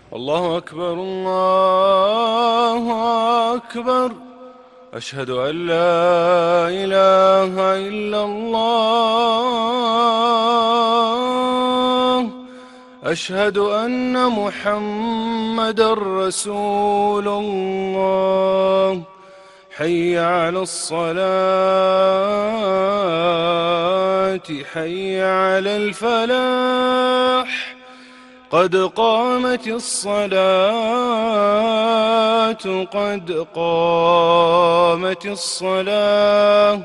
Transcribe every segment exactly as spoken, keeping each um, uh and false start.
الله أكبر الله أكبر. أشهد أن لا إله إلا الله. أشهد أن محمدًا رسول الله. حي على الصلاة حي على الفلاح. قد قامت الصلاة قد قامت الصلاة.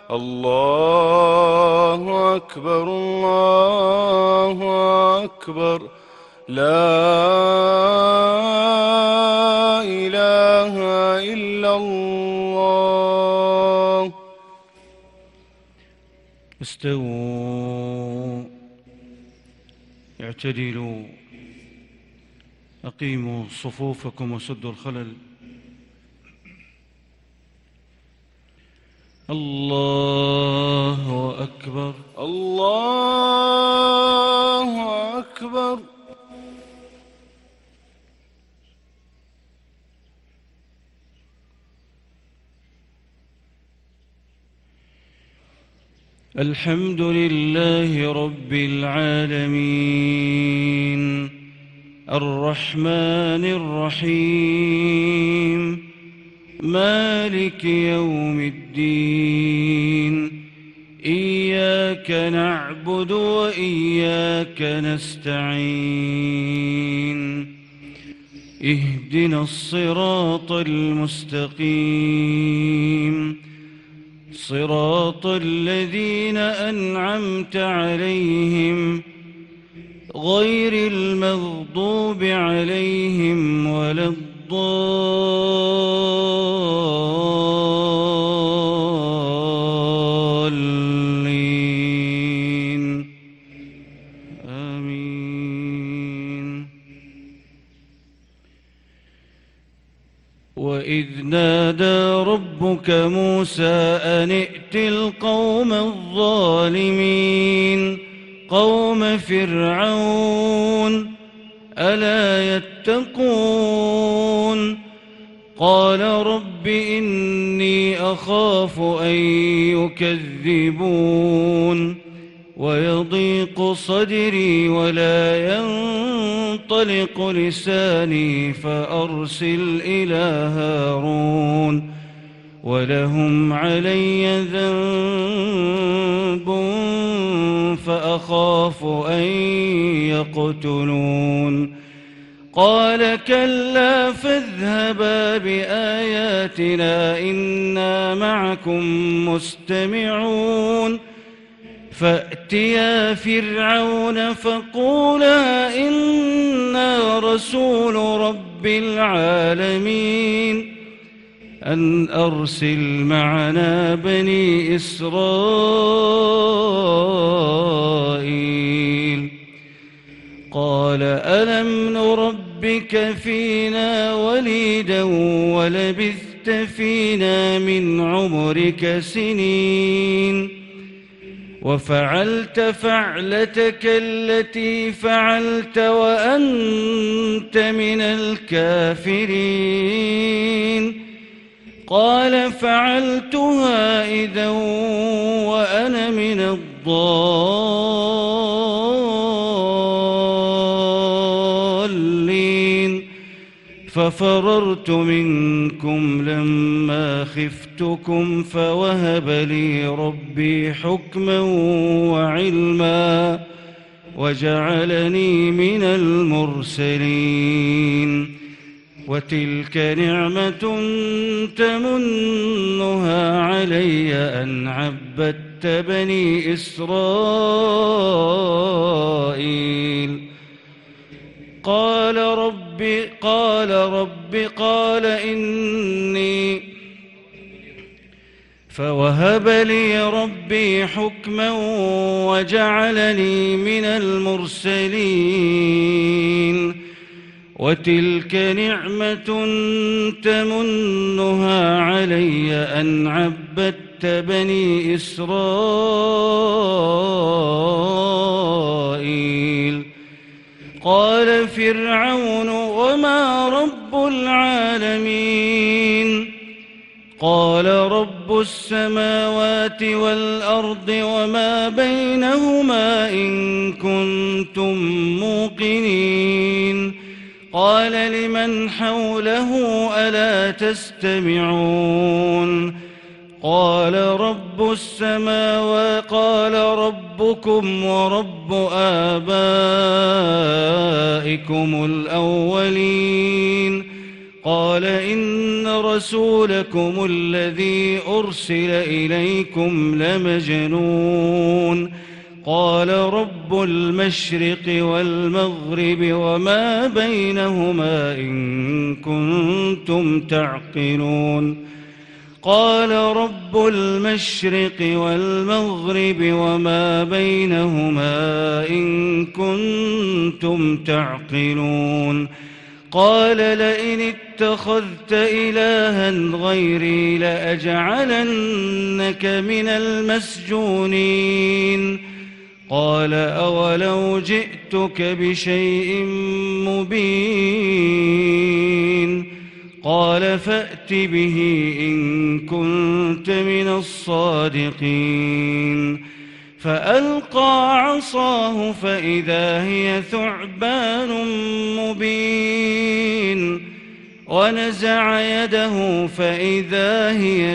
الله أكبر الله أكبر. لا إله إلا الله. استووا اعتدلوا أقيموا صفوفكم وسدوا الخلل. الله أكبر الله أكبر. الحمد لله رب العالمين الرحمن الرحيم مالك يوم الدين. إياك نعبد وإياك نستعين. اهدنا الصراط المستقيم صراط الذين أنعمت عليهم غير المغضوب عليهم ولا الضالين. آمين. وإذ نادى ربك موسى أن ائت القوم الظالمين قوم فرعون ألا يتقون. قال رب إني أخاف أن يكذبون ويضيق صدري ولا ينطلق لساني فأرسل إلى هارون ولهم علي ذنب فأخاف أن يقتلون. قال كلا فاذهبا بآياتنا إنا معكم مستمعون. فأتيا فرعون فقولا إنا رسول رب العالمين أن أرسل معنا بني إسرائيل. قال ألم نربك فينا وليدا ولبثت فينا من عمرك سنين وفعلت فعلتك التي فعلت وأنت من الكافرين. قال فعلتها إذا وأنا من الضالين ففررت منكم لما خفتكم فوهب لي ربي حكما وعلما وجعلني من المرسلين. وتلك نعمة تمنها علي أن عبدت بني إسرائيل. قال رب قال رب قال إني فوهب لي ربي حكما وجعلني من المرسلين. وتلك نعمة تمنها علي أن عبدت بني إسرائيل. قال فرعون وما رب العالمين قال رب السماوات والأرض وما بينهما إن كنتم موقنين قال لمن حوله ألا تستمعون قال رب السماوات قال ربكم ورب آبائكم الأولين قال إن رسولكم الذي أرسل إليكم لمجنون قال رب المشرق والمغرب وما بينهما إن كنتم تعقلون قال رب المشرق والمغرب وما بينهما إن كنتم تعقلون قال لئن اتخذت إلها غيري لأجعلنك من المسجونين قال أولو جئتك بشيء مبين قال فأت به إن كنت من الصادقين فألقى عصاه فإذا هي ثعبان مبين ونزع يده فإذا هي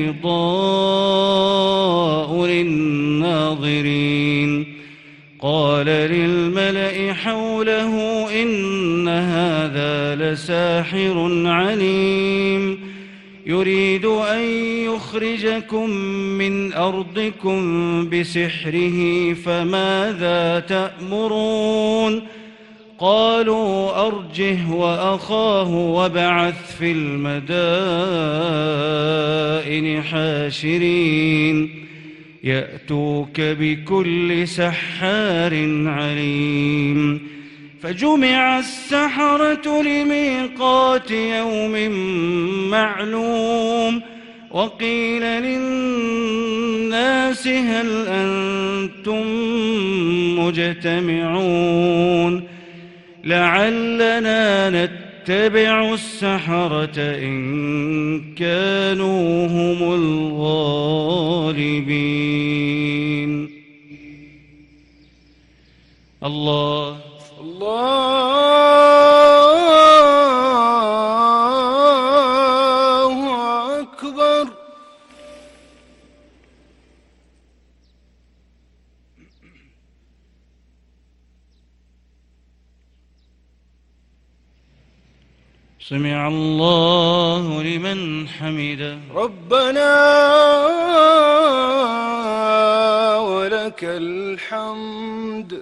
بيضاء للناظرين قال للملأ حوله إن هذا لساحر عليم يريد أن يخرجكم من أرضكم بسحره فماذا تأمرون قالوا أرجه وأخاه وابعث في المدائن حاشرين يأتوك بكل سحار عليم فجمع السحرة لميقات يوم معلوم وقيل للناس هل أنتم مجتمعون لعلنا نتبع السحرة إن كانوا هم الغالبين. الله الله أكبر. سمع الله لمن حمده ربنا ولك الحمد.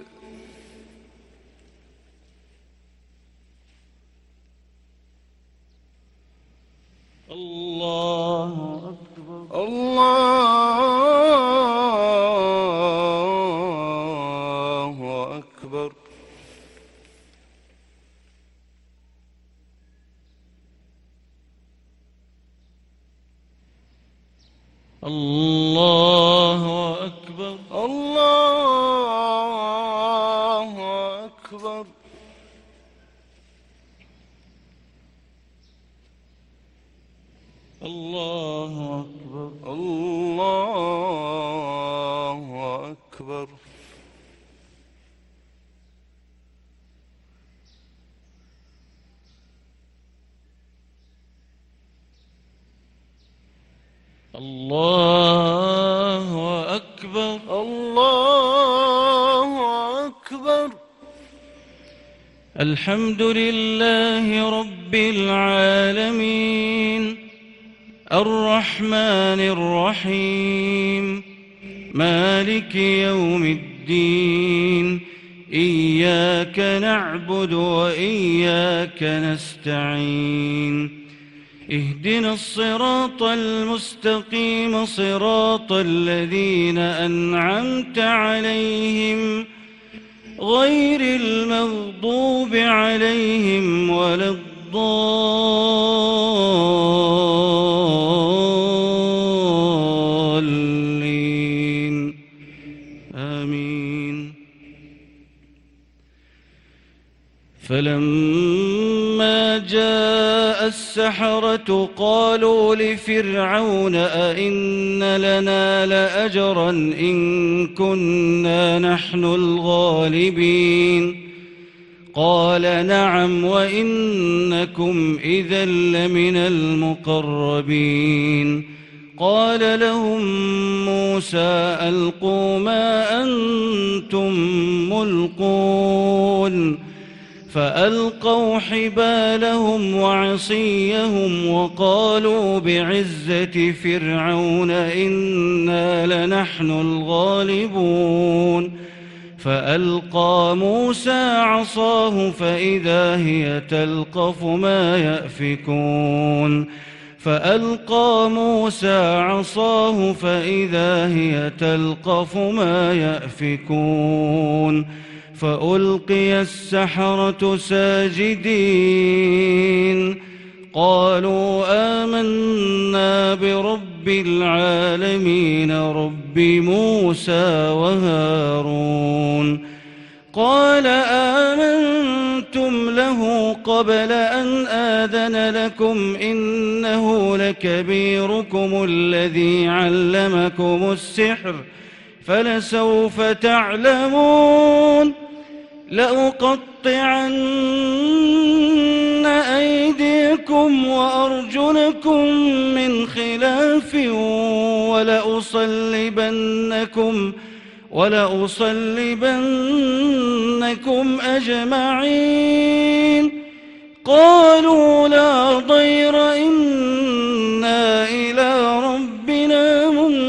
الله أكبر. الله أكبر. الله أكبر. الله أكبر. الله أكبر. الله أكبر. الله أكبر. الله أكبر. الحمد لله رب العالمين الرحمن الرحيم مالك يوم الدين إياك نعبد وإياك نستعين اهدنا الصراط المستقيم صراط الذين أنعمت عليهم غير المغضوب عليهم ولا الضالين آمين. فلما جاء السحرة قالوا لفرعون أئن لنا لأجرا إن كنا نحن الغالبين قال نعم وإنكم إذا لمن المقربين قال لهم موسى ألقوا ما أنتم ملقون فألقوا حبالهم وعصيهم وقالوا بعزة فرعون إنا لنحن الغالبون فألقى موسى عصاه فإذا هي تلقف ما يأفكون فألقى موسى عصاه فإذا هي تلقف ما يأفكون فألقي السحرة ساجدين قالوا آمنا برب العالمين رب موسى وهارون قال آمنتم له قبل أن آذن لكم إنه لكبيركم الذي علمكم السحر فلسوف تعلمون لأقطعن أيديكم وأرجلكم من خلاف ولأصلبنكم ولأصلبنكم أجمعين قالوا لا ضير إنا إلى ربنا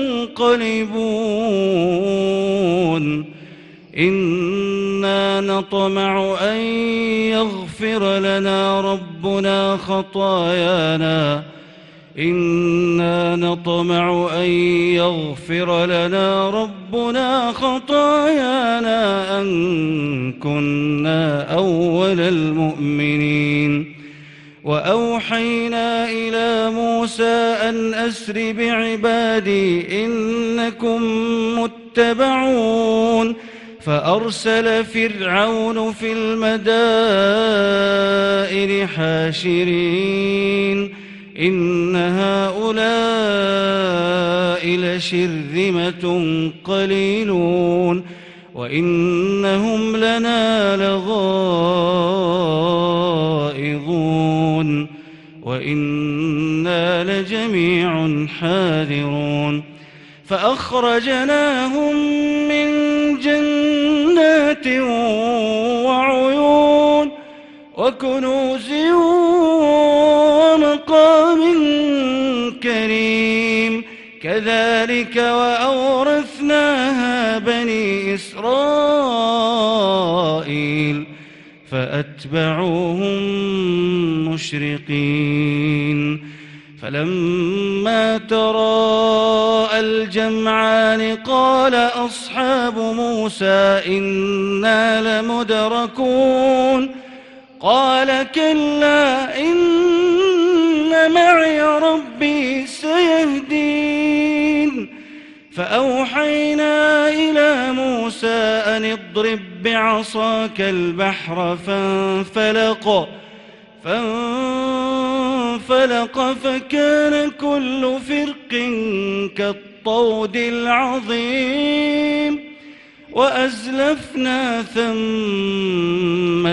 منقلبون إنا نطمع أن يغفر لنا ربنا خطايانا إنا نطمع أن يغفر لنا ربنا خطايانا أن كنا أول المؤمنين وأوحينا إلى موسى أن أسر بعبادي إنكم متبعون فأرسل فرعون في المدائن حاشرين إن هؤلاء لشرذمة قليلون وإنهم لنا لغائظون وإنا لجميع حاذرون فأخرجناهم من جنات وعيون وكنوز ومقام كريم كذلك وأورثناها بني إسرائيل فأتبعوهم مشرقين فلما تراءى الجمعان قال أصحاب موسى إنا لمدركون قال كلا إن معي ربي سيهدين فأوحينا إلى موسى أن اضرب بعصاك البحر فانفلق فانفلق فكان كل فرق كالطود العظيم وأزلفنا ثم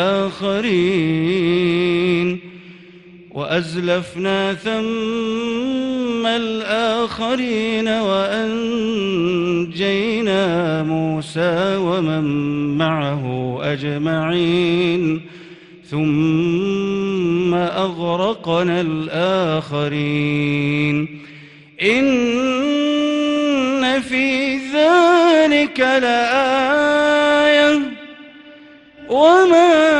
الآخرين وأزلفنا ثم الآخرين وأنجينا موسى ومن معه أجمعين ثم أغرقنا الآخرين إن في ذلك لآية وما